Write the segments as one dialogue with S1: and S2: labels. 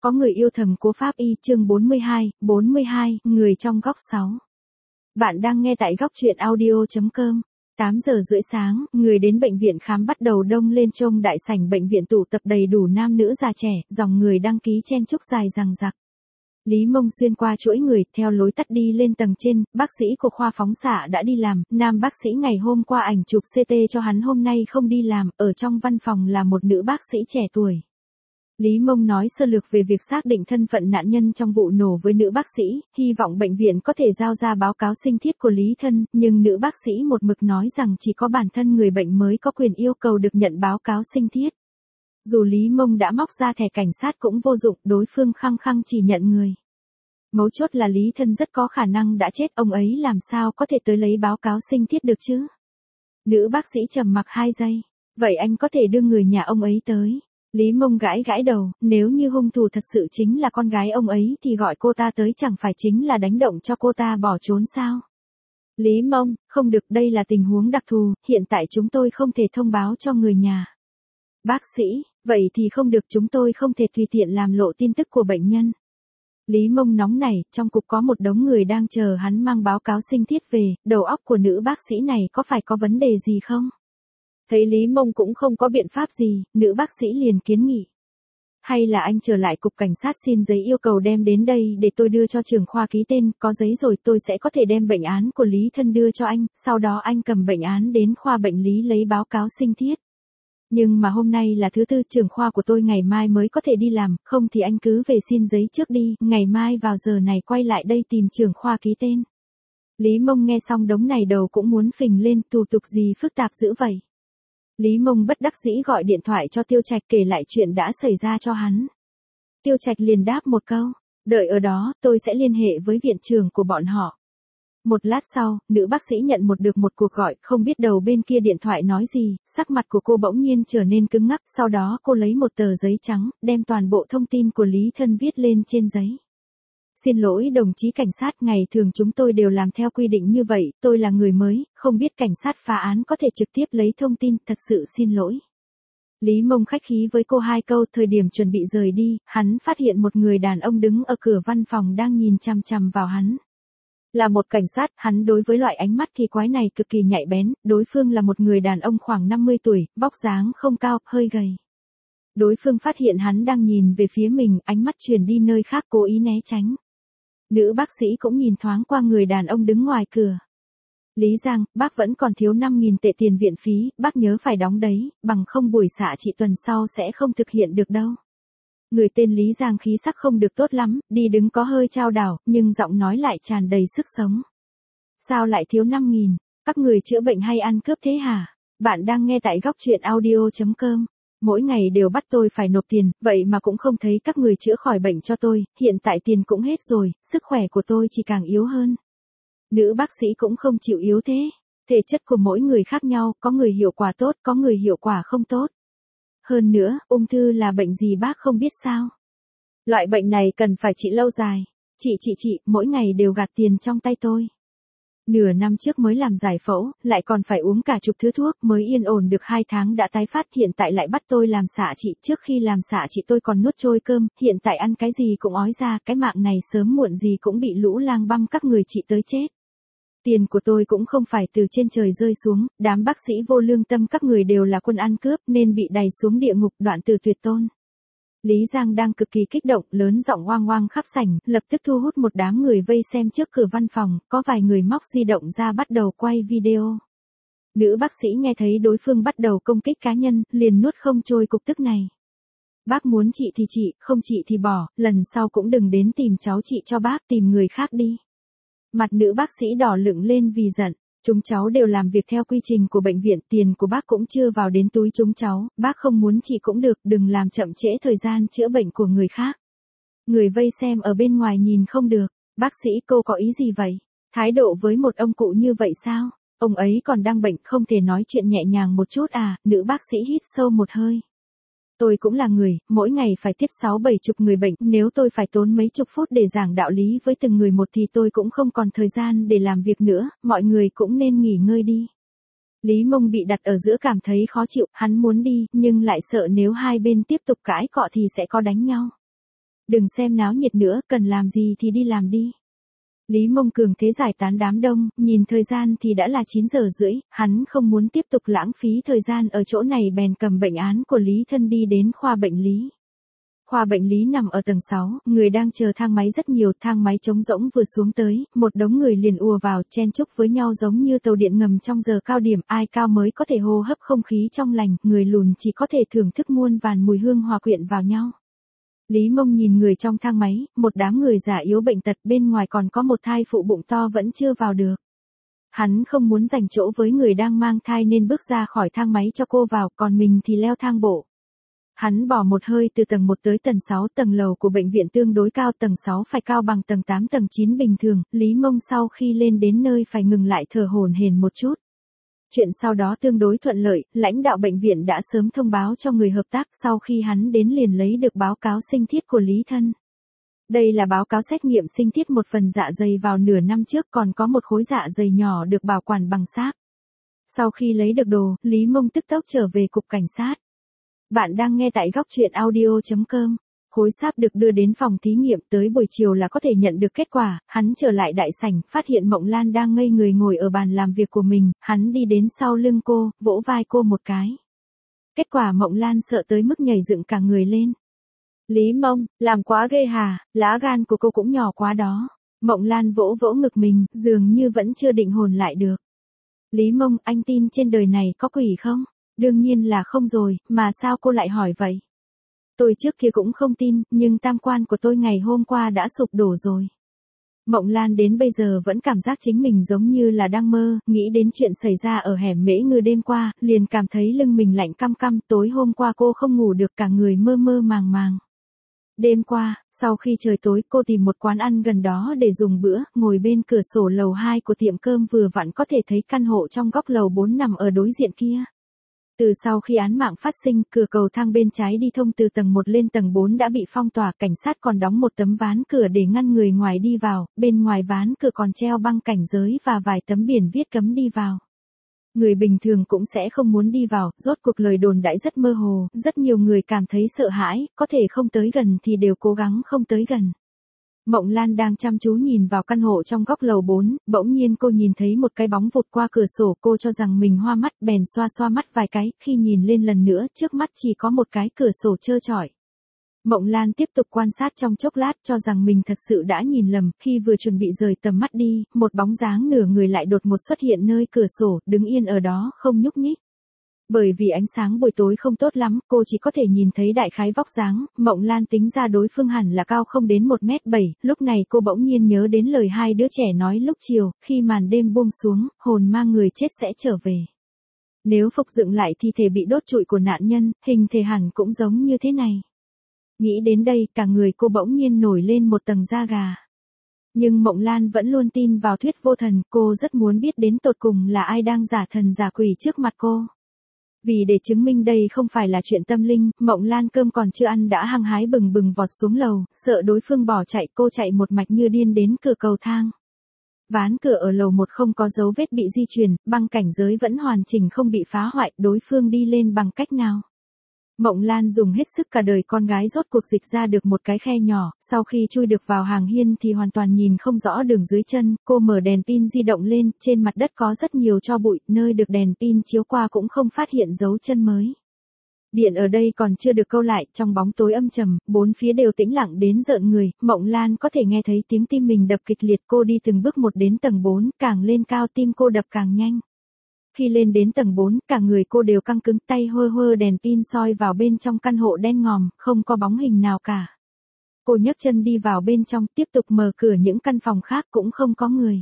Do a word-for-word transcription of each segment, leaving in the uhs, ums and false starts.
S1: có người yêu thầm Cố Pháp Y chương bốn mươi hai, bốn mươi hai, người trong góc sáu. Bạn đang nghe tại góc truyện audio chấm com. tám giờ rưỡi sáng, người đến bệnh viện khám bắt đầu đông lên trông đại sảnh bệnh viện tụ tập đầy đủ nam nữ già trẻ, dòng người đăng ký chen chúc dài dằng dặc. Lý Mông xuyên qua chuỗi người, theo lối tắt đi lên tầng trên, bác sĩ của khoa phóng xạ đã đi làm, nam bác sĩ ngày hôm qua ảnh chụp xê tê cho hắn hôm nay không đi làm, ở trong văn phòng là một nữ bác sĩ trẻ tuổi. Lý Mông nói sơ lược về việc xác định thân phận nạn nhân trong vụ nổ với nữ bác sĩ, hy vọng bệnh viện có thể giao ra báo cáo sinh thiết của Lý thân, nhưng nữ bác sĩ một mực nói rằng chỉ có bản thân người bệnh mới có quyền yêu cầu được nhận báo cáo sinh thiết. Dù Lý Mông đã móc ra thẻ cảnh sát cũng vô dụng, đối phương khăng khăng chỉ nhận người. Mấu chốt là Lý thân rất có khả năng đã chết, ông ấy làm sao có thể tới lấy báo cáo sinh thiết được chứ? Nữ bác sĩ trầm mặc hai giây. Vậy anh có thể đưa người nhà ông ấy tới. Lý Mông gãi gãi đầu, nếu như hung thủ thật sự chính là con gái ông ấy thì gọi cô ta tới chẳng phải chính là đánh động cho cô ta bỏ trốn sao? Lý Mông, không được, đây là tình huống đặc thù, hiện tại chúng tôi không thể thông báo cho người nhà. Bác sĩ, vậy thì không được, chúng tôi không thể tùy tiện làm lộ tin tức của bệnh nhân. Lý Mông nóng này, trong cục có một đống người đang chờ hắn mang báo cáo sinh thiết về, đầu óc của nữ bác sĩ này có phải có vấn đề gì không? Thấy Lý Mông cũng không có biện pháp gì, nữ bác sĩ liền kiến nghị. Hay là anh trở lại cục cảnh sát xin giấy yêu cầu đem đến đây để tôi đưa cho trưởng khoa ký tên, có giấy rồi tôi sẽ có thể đem bệnh án của Lý thân đưa cho anh, sau đó anh cầm bệnh án đến khoa bệnh lý lấy báo cáo sinh thiết. Nhưng mà hôm nay là thứ tư, trưởng khoa của tôi ngày mai mới có thể đi làm, không thì anh cứ về xin giấy trước đi, ngày mai vào giờ này quay lại đây tìm trưởng khoa ký tên. Lý Mông nghe xong đống này đầu cũng muốn phình lên, thủ tục gì phức tạp dữ vậy. Lý Mông bất đắc dĩ gọi điện thoại cho Tiêu Trạch kể lại chuyện đã xảy ra cho hắn. Tiêu Trạch liền đáp một câu, đợi ở đó, tôi sẽ liên hệ với viện trưởng của bọn họ. Một lát sau, nữ bác sĩ nhận một được một cuộc gọi, không biết đầu bên kia điện thoại nói gì, sắc mặt của cô bỗng nhiên trở nên cứng ngắc, sau đó cô lấy một tờ giấy trắng, đem toàn bộ thông tin của Lý thân viết lên trên giấy. Xin lỗi đồng chí cảnh sát, ngày thường chúng tôi đều làm theo quy định như vậy, tôi là người mới, không biết cảnh sát phá án có thể trực tiếp lấy thông tin, thật sự xin lỗi. Lý Mông khách khí với cô hai câu, thời điểm chuẩn bị rời đi, hắn phát hiện một người đàn ông đứng ở cửa văn phòng đang nhìn chằm chằm vào hắn. Là một cảnh sát, hắn đối với loại ánh mắt kỳ quái này cực kỳ nhạy bén, đối phương là một người đàn ông khoảng năm mươi tuổi, vóc dáng không cao, hơi gầy. Đối phương phát hiện hắn đang nhìn về phía mình, ánh mắt chuyển đi nơi khác cố ý né tránh. Nữ bác sĩ cũng nhìn thoáng qua người đàn ông đứng ngoài cửa. Lý Giang, bác vẫn còn thiếu năm nghìn tệ tiền viện phí, bác nhớ phải đóng đấy, bằng không buổi xạ trị tuần sau sẽ không thực hiện được đâu. Người tên Lý Giang khí sắc không được tốt lắm, đi đứng có hơi chao đảo, nhưng giọng nói lại tràn đầy sức sống. Sao lại thiếu năm nghìn? Các người chữa bệnh hay ăn cướp thế hả? Bạn đang nghe tại góc truyện audio chấm com. Mỗi ngày đều bắt tôi phải nộp tiền, vậy mà cũng không thấy các người chữa khỏi bệnh cho tôi, hiện tại tiền cũng hết rồi, sức khỏe của tôi chỉ càng yếu hơn. Nữ bác sĩ cũng không chịu yếu thế. Thể chất của mỗi người khác nhau, có người hiệu quả tốt, có người hiệu quả không tốt. Hơn nữa, ung thư là bệnh gì bác không biết sao? Loại bệnh này cần phải trị lâu dài. Chị chị chị, mỗi ngày đều gạt tiền trong tay tôi. Nửa năm trước mới làm giải phẫu, lại còn phải uống cả chục thứ thuốc, mới yên ổn được hai tháng đã tái phát, hiện tại lại bắt tôi làm xạ trị, trước khi làm xạ trị tôi còn nuốt trôi cơm, hiện tại ăn cái gì cũng ói ra, cái mạng này sớm muộn gì cũng bị lũ lang băm các người chị tới chết. Tiền của tôi cũng không phải từ trên trời rơi xuống, đám bác sĩ vô lương tâm các người đều là quân ăn cướp nên bị đày xuống địa ngục, đoạn từ tuyệt tôn. Lý Giang đang cực kỳ kích động, lớn giọng oang oang khắp sảnh, lập tức thu hút một đám người vây xem trước cửa văn phòng, có vài người móc di động ra bắt đầu quay video. Nữ bác sĩ nghe thấy đối phương bắt đầu công kích cá nhân, liền nuốt không trôi cục tức này. Bác muốn chị thì chị, không chị thì bỏ, lần sau cũng đừng đến tìm cháu chị cho bác, tìm người khác đi. Mặt nữ bác sĩ đỏ lựng lên vì giận. Chúng cháu đều làm việc theo quy trình của bệnh viện, tiền của bác cũng chưa vào đến túi chúng cháu, bác không muốn chị cũng được, đừng làm chậm trễ thời gian chữa bệnh của người khác. Người vây xem ở bên ngoài nhìn không được, bác sĩ cô có ý gì vậy? Thái độ với một ông cụ như vậy sao? Ông ấy còn đang bệnh, không thể nói chuyện nhẹ nhàng một chút à? Nữ bác sĩ hít sâu một hơi. Tôi cũng là người, mỗi ngày phải tiếp sáu bảy chục người bệnh, nếu tôi phải tốn mấy chục phút để giảng đạo lý với từng người một thì tôi cũng không còn thời gian để làm việc nữa, mọi người cũng nên nghỉ ngơi đi. Lý Mông bị đặt ở giữa cảm thấy khó chịu, hắn muốn đi, nhưng lại sợ nếu hai bên tiếp tục cãi cọ thì sẽ có đánh nhau. Đừng xem náo nhiệt nữa, cần làm gì thì đi làm đi. Lý Mông cường thế giải tán đám đông, nhìn thời gian thì đã là chín giờ rưỡi, hắn không muốn tiếp tục lãng phí thời gian ở chỗ này bèn cầm bệnh án của Lý Thân đi đến khoa bệnh lý. Khoa bệnh lý nằm ở tầng sáu, người đang chờ thang máy rất nhiều, thang máy trống rỗng vừa xuống tới, một đống người liền ùa vào, chen chúc với nhau giống như tàu điện ngầm trong giờ cao điểm, ai cao mới có thể hô hấp không khí trong lành, người lùn chỉ có thể thưởng thức muôn vàn mùi hương hòa quyện vào nhau. Lý Mông nhìn người trong thang máy, một đám người già yếu bệnh tật, bên ngoài còn có một thai phụ bụng to vẫn chưa vào được. Hắn không muốn dành chỗ với người đang mang thai nên bước ra khỏi thang máy cho cô vào, còn mình thì leo thang bộ. Hắn bỏ một hơi từ tầng một tới tầng sáu, tầng lầu của bệnh viện tương đối cao, tầng sáu phải cao bằng tầng tám tầng chín bình thường, Lý Mông sau khi lên đến nơi phải ngừng lại thở hổn hển một chút. Chuyện sau đó tương đối thuận lợi, lãnh đạo bệnh viện đã sớm thông báo cho người hợp tác, sau khi hắn đến liền lấy được báo cáo sinh thiết của Lý Thân. Đây là báo cáo xét nghiệm sinh thiết một phần dạ dày vào nửa năm trước, còn có một khối dạ dày nhỏ được bảo quản bằng sáp. Sau khi lấy được đồ, Lý Mông tức tốc trở về cục cảnh sát. Bạn đang nghe tại góc truyện audio chấm com. Khối sáp được đưa đến phòng thí nghiệm, tới buổi chiều là có thể nhận được kết quả. Hắn trở lại đại sảnh, phát hiện Mộng Lan đang ngây người ngồi ở bàn làm việc của mình, hắn đi đến sau lưng cô, vỗ vai cô một cái. Kết quả Mộng Lan sợ tới mức nhảy dựng cả người lên. Lý Mông, làm quá ghê hà, lá gan của cô cũng nhỏ quá đó. Mộng Lan vỗ vỗ ngực mình, dường như vẫn chưa định hồn lại được. Lý Mông, anh tin trên đời này có quỷ không? Đương nhiên là không rồi, mà sao cô lại hỏi vậy? Tôi trước kia cũng không tin, nhưng tam quan của tôi ngày hôm qua đã sụp đổ rồi. Mộng Lan đến bây giờ vẫn cảm giác chính mình giống như là đang mơ, nghĩ đến chuyện xảy ra ở hẻm Mễ Ngư đêm qua, liền cảm thấy lưng mình lạnh căm căm, tối hôm qua cô không ngủ được, cả người mơ mơ màng màng. Đêm qua, sau khi trời tối, cô tìm một quán ăn gần đó để dùng bữa, ngồi bên cửa sổ lầu hai của tiệm cơm vừa vặn có thể thấy căn hộ trong góc lầu bốn nằm ở đối diện kia. Từ sau khi án mạng phát sinh, cửa cầu thang bên trái đi thông từ tầng một lên tầng bốn đã bị phong tỏa, cảnh sát còn đóng một tấm ván cửa để ngăn người ngoài đi vào, bên ngoài ván cửa còn treo băng cảnh giới và vài tấm biển viết cấm đi vào. Người bình thường cũng sẽ không muốn đi vào, rốt cuộc lời đồn đãi rất mơ hồ, rất nhiều người cảm thấy sợ hãi, có thể không tới gần thì đều cố gắng không tới gần. Mộng Lan đang chăm chú nhìn vào căn hộ trong góc lầu bốn, bỗng nhiên cô nhìn thấy một cái bóng vụt qua cửa sổ, cô cho rằng mình hoa mắt, bèn xoa xoa mắt vài cái, khi nhìn lên lần nữa, trước mắt chỉ có một cái cửa sổ trơ trọi. Mộng Lan tiếp tục quan sát trong chốc lát, cho rằng mình thật sự đã nhìn lầm, khi vừa chuẩn bị rời tầm mắt đi, một bóng dáng nửa người lại đột ngột xuất hiện nơi cửa sổ, đứng yên ở đó, không nhúc nhích. Bởi vì ánh sáng buổi tối không tốt lắm, cô chỉ có thể nhìn thấy đại khái vóc dáng, Mộng Lan tính ra đối phương hẳn là cao không đến một mét bảy, lúc này cô bỗng nhiên nhớ đến lời hai đứa trẻ nói lúc chiều, khi màn đêm buông xuống, hồn ma người chết sẽ trở về. Nếu phục dựng lại thi thể bị đốt trụi của nạn nhân, hình thể hẳn cũng giống như thế này. Nghĩ đến đây, cả người cô bỗng nhiên nổi lên một tầng da gà. Nhưng Mộng Lan vẫn luôn tin vào thuyết vô thần, cô rất muốn biết đến tột cùng là ai đang giả thần giả quỷ trước mặt cô. Vì để chứng minh đây không phải là chuyện tâm linh, Mộng Lan cơm còn chưa ăn đã hăng hái bừng bừng vọt xuống lầu, sợ đối phương bỏ chạy, cô chạy một mạch như điên đến cửa cầu thang. Ván cửa ở lầu một không có dấu vết bị di chuyển, băng cảnh giới vẫn hoàn chỉnh không bị phá hoại, đối phương đi lên bằng cách nào? Mộng Lan dùng hết sức cả đời con gái rốt cuộc dịch ra được một cái khe nhỏ, sau khi chui được vào hàng hiên thì hoàn toàn nhìn không rõ đường dưới chân, cô mở đèn pin di động lên, trên mặt đất có rất nhiều tro bụi, nơi được đèn pin chiếu qua cũng không phát hiện dấu chân mới. Điện ở đây còn chưa được câu lại, trong bóng tối âm trầm, bốn phía đều tĩnh lặng đến rợn người, Mộng Lan có thể nghe thấy tiếng tim mình đập kịch liệt, cô đi từng bước một đến tầng bốn, càng lên cao tim cô đập càng nhanh. Khi lên đến tầng bốn, cả người cô đều căng cứng, tay hơ hơ đèn pin soi vào bên trong căn hộ đen ngòm, không có bóng hình nào cả. Cô nhấc chân đi vào bên trong, tiếp tục mở cửa những căn phòng khác cũng không có người.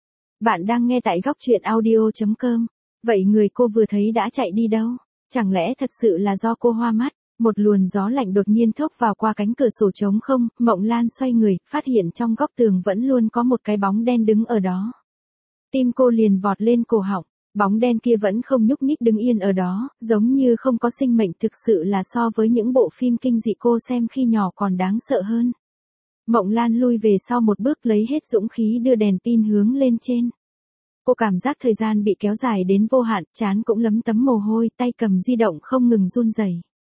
S1: Bạn đang nghe tại góc truyện audio chấm com. Vậy người cô vừa thấy đã chạy đi đâu? Chẳng lẽ thật sự là do cô hoa mắt? Một luồng gió lạnh đột nhiên thốc vào qua cánh cửa sổ trống không, Mộng Lan xoay người, phát hiện trong góc tường vẫn luôn có một cái bóng đen đứng ở đó. Tim cô liền vọt lên cổ họng. Bóng đen kia vẫn không nhúc nhích đứng yên ở đó, giống như không có sinh mệnh, thực sự là so với những bộ phim kinh dị cô xem khi nhỏ còn đáng sợ hơn. Mộng Lan lui về sau một bước lấy hết dũng khí đưa đèn pin hướng lên trên. Cô cảm giác thời gian bị kéo dài đến vô hạn, trán cũng lấm tấm mồ hôi, tay cầm di động không ngừng run rẩy.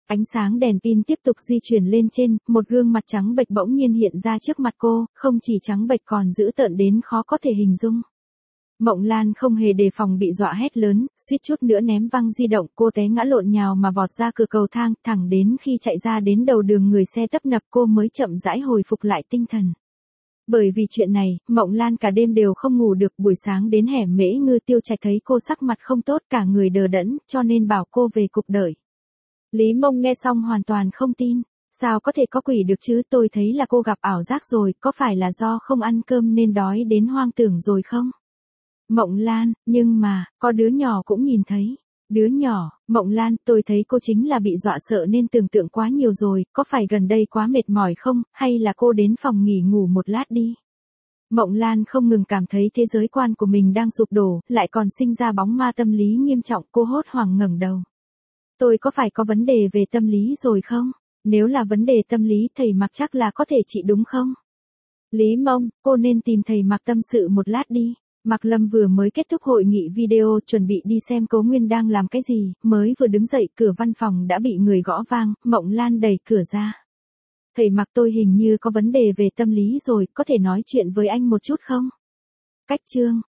S1: Ánh sáng đèn pin tiếp tục di chuyển lên trên, một gương mặt trắng bệch bỗng nhiên hiện ra trước mặt cô, không chỉ trắng bệch còn dữ tợn đến khó có thể hình dung. Mộng Lan không hề đề phòng bị dọa hét lớn, suýt chút nữa ném văng di động, cô té ngã lộn nhào mà vọt ra cửa cầu thang, thẳng đến khi chạy ra đến đầu đường người xe tấp nập cô mới chậm rãi hồi phục lại tinh thần. Bởi vì chuyện này, Mộng Lan cả đêm đều không ngủ được, buổi sáng đến hẻm Mễ Ngư Tiêu Trạch thấy cô sắc mặt không tốt, cả người đờ đẫn, cho nên bảo cô về cục đợi. Lý Mông nghe xong hoàn toàn không tin, sao có thể có quỷ được chứ, tôi thấy là cô gặp ảo giác rồi, có phải là do không ăn cơm nên đói đến hoang tưởng rồi không? Mộng Lan, nhưng mà, có đứa nhỏ cũng nhìn thấy. Đứa nhỏ, Mộng Lan, tôi thấy cô chính là bị dọa sợ nên tưởng tượng quá nhiều rồi, có phải gần đây quá mệt mỏi không, hay là cô đến phòng nghỉ ngủ một lát đi. Mộng Lan không ngừng cảm thấy thế giới quan của mình đang sụp đổ, lại còn sinh ra bóng ma tâm lý nghiêm trọng, cô hốt hoảng ngẩng đầu. Tôi có phải có vấn đề về tâm lý rồi không? Nếu là vấn đề tâm lý thầy Mạc chắc là có thể trị đúng không? Lý Mông, cô nên tìm thầy Mạc tâm sự một lát đi. Mạc Lâm vừa mới kết thúc hội nghị video chuẩn bị đi xem Cố Nguyên đang làm cái gì, mới vừa đứng dậy cửa văn phòng đã bị người gõ vang, Mộng Lan đẩy cửa ra. Thầy Mạc, tôi hình như có vấn đề về tâm lý rồi, có thể nói chuyện với anh một chút không? Cách chương